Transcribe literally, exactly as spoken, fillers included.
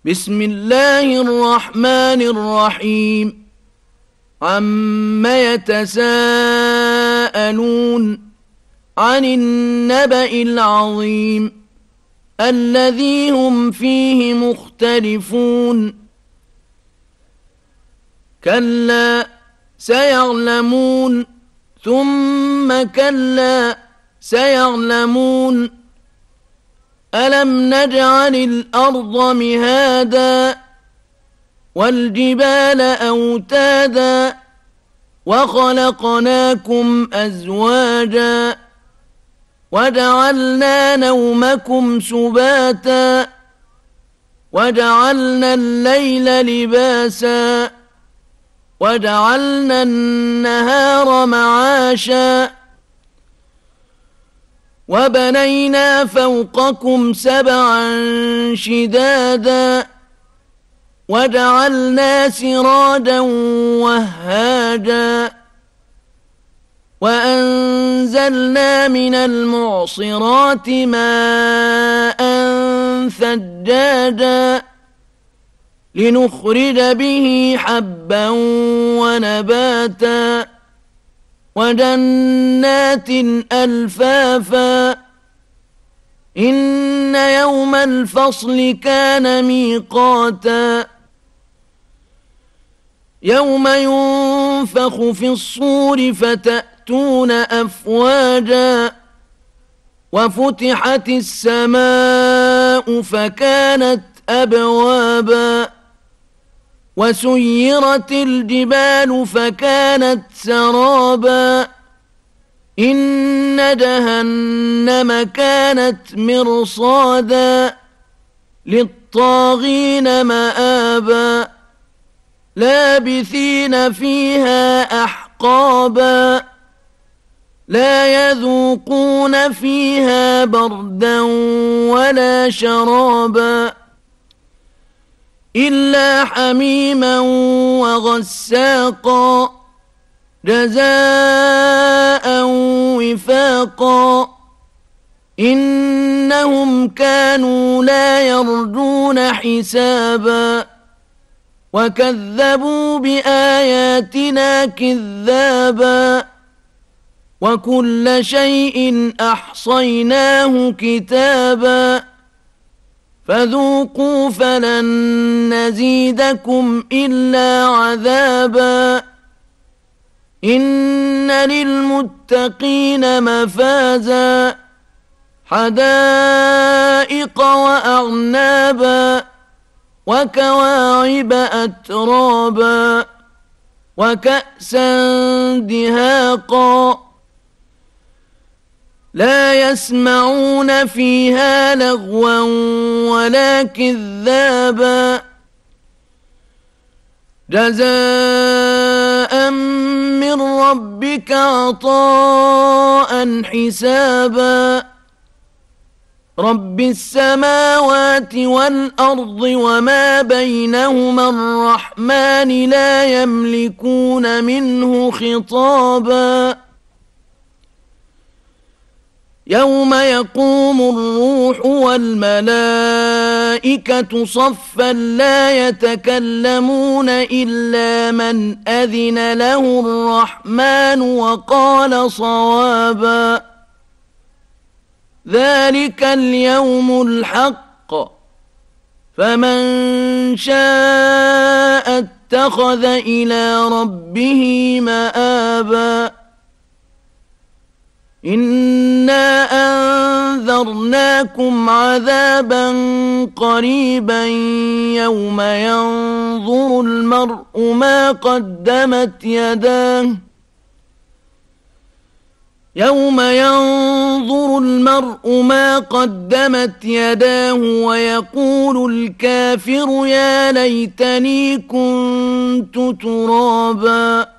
بسم الله الرحمن الرحيم عم يتساءلون عن النبأ العظيم الذي هم فيه مختلفون كلا سيعلمون ثم كلا سيعلمون ألم نجعل الأرض مهادا والجبال أوتادا وخلقناكم أزواجا وجعلنا نومكم سباتا وجعلنا الليل لباسا وجعلنا النهار معاشا وبنينا فوقكم سبعا شدادا وجعلنا سراجا وهاجا وأنزلنا من المعصرات ماء ثجاجا لنخرج به حبا ونباتا وجنات ألفافا إن يوم الفصل كان ميقاتا يوم ينفخ في الصور فتأتون أفواجا وفتحت السماء فكانت أبوابا وسيرت الجبال فكانت سرابا إن جهنم كانت مرصادا للطاغين مآبا لابثين فيها أحقابا لا يذوقون فيها بردا ولا شرابا إلا حميما وغساقا جزاء وفاقا إنهم كانوا لا يرجون حسابا وكذبوا بآياتنا كذابا وكل شيء أحصيناه كتابا فذوقوا فلن نزيدكم إلا عذابا إن للمتقين مفازا حدائق وأعنابا وكواعب أترابا وكأسا دهاقا لا يسمعون فيها لغوا ولا كذابا جزاء من ربك عطاء حسابا رب السماوات والأرض وما بينهما الرحمن لا يملكون منه خطابا يوم يقوم الروح والملائكة صفا لا يتكلمون إلا من أذن له الرحمن وقال صوابا ذلك اليوم الحق فمن شاء اتخذ إلى ربه مآبا إنا أنذرناكم عذابا قريبا يوم ينظر المرء ما قدمت يداه يوم ينظر المرء ما قدمت يداه ويقول الكافر يا ليتني كنت ترابا